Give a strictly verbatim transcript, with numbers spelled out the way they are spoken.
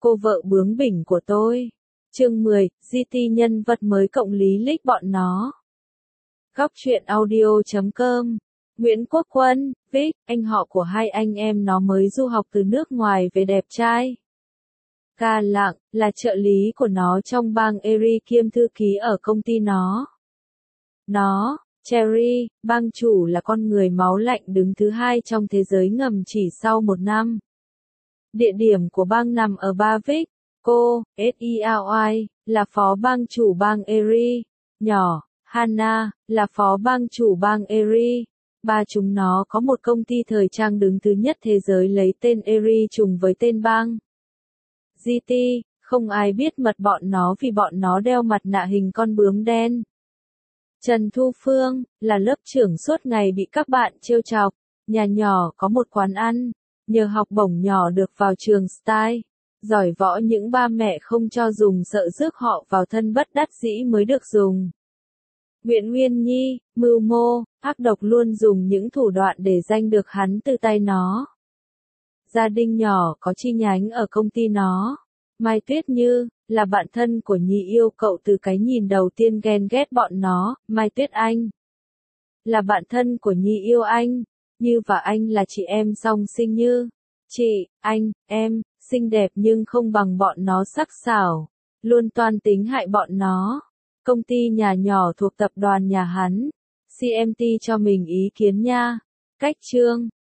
cô vợ bướng bỉnh của tôi. Chương mười, giê tê nhân vật mới cộng lý lịch bọn nó. Góc truyện audio chấm com. Nguyễn Quốc Quân, Vic, anh họ của hai anh em nó mới du học từ nước ngoài về đẹp trai. Ca Lạng, là trợ lý của nó trong bang Erie kiêm thư ký ở công ty nó. Nó, Cherry, bang chủ là con người máu lạnh đứng thứ hai trong thế giới ngầm chỉ sau một năm. Địa điểm của bang nằm ở Barwick. Cô, Sey, là phó bang chủ bang Erie. Nhỏ, Hannah, là phó bang chủ bang Erie. Ba chúng nó có một công ty thời trang đứng thứ nhất thế giới lấy tên Erie trùng với tên bang. giê tê, không ai biết mật bọn nó vì bọn nó đeo mặt nạ hình con bướm đen. Trần Thu Phương, là lớp trưởng suốt ngày bị các bạn trêu chọc. Nhà nhỏ có một quán ăn. Nhờ học bổng nhỏ được vào trường Style. Giỏi võ những ba mẹ không cho dùng sợ rước họ vào thân bất đắc dĩ mới được dùng. Nguyễn Nguyên Nhi, mưu mô, ác độc luôn dùng những thủ đoạn để giành được hắn từ tay nó. Gia đình nhỏ có chi nhánh ở công ty nó. Mai Tuyết Như, là bạn thân của Nhi yêu cậu từ cái nhìn đầu tiên ghen ghét bọn nó. Mai Tuyết Anh, là bạn thân của Nhi yêu anh. Như và anh là chị em song sinh. Như, chị, anh, em, xinh đẹp nhưng không bằng bọn nó sắc sảo. Luôn toan tính hại bọn nó. Công ty nhà nhỏ thuộc tập đoàn nhà hắn. xê em tê cho mình ý kiến nha. Cách chương.